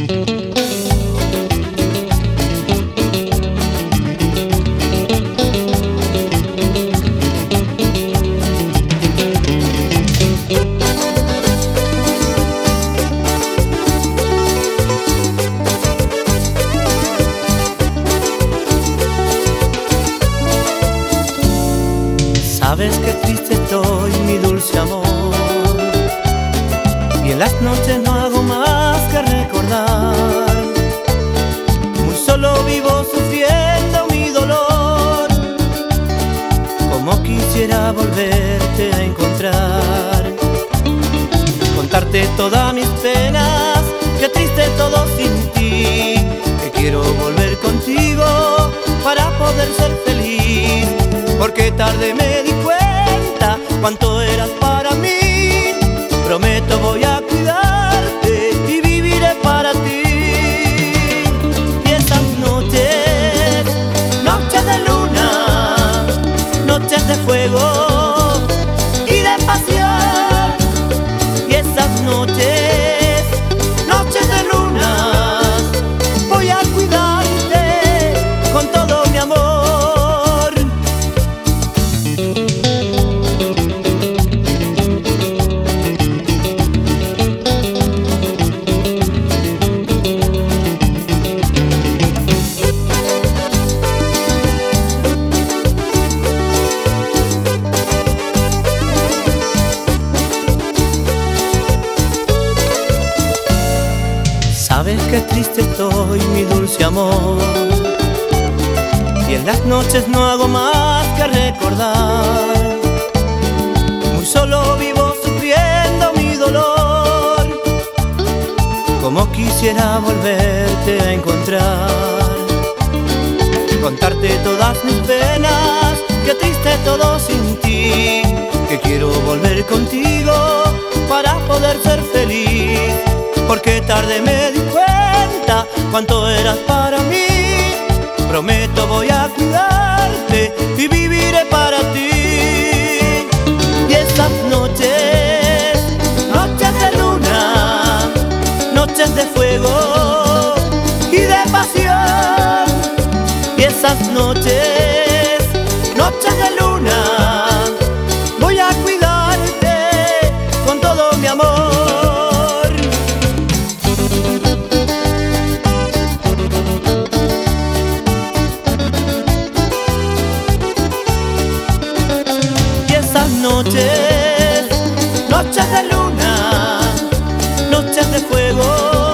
Sabes que triste estoy, mi dulce amor, y en las noches no hago más que recordar. Muy solo vivo sufriendo mi dolor, como quisiera volverte a encontrar. Contarte todas mis penas, que triste todo sin ti, que quiero volver contigo para poder ser feliz. Porque tarde me di cuenta cuánto eras para mí. Prometo voy a cuidarte y viviré para ti. Y esas noches, noches de luna, noches de fuego y de pasión. Y esas noches, noches de luna, voy a cuidarte con todo mi amor. Sabes que triste estoy, mi dulce amor, y en las noches no hago más que recordar. Muy solo vivo sufriendo mi dolor, como quisiera volverte a encontrar. Contarte todas mis penas, que triste todo sin ti, que quiero volver contigo para poder ser feliz. Porque tarde me di cuenta cuánto eras para mí. Prometo voy a cuidarte y viviré para ti. Y esas noches, noches de luna, noches de fuego y de pasión. Y esas noches, noches de luna, voy a cuidarte con todo mi amor. Noches, noches de luna, noches de fuego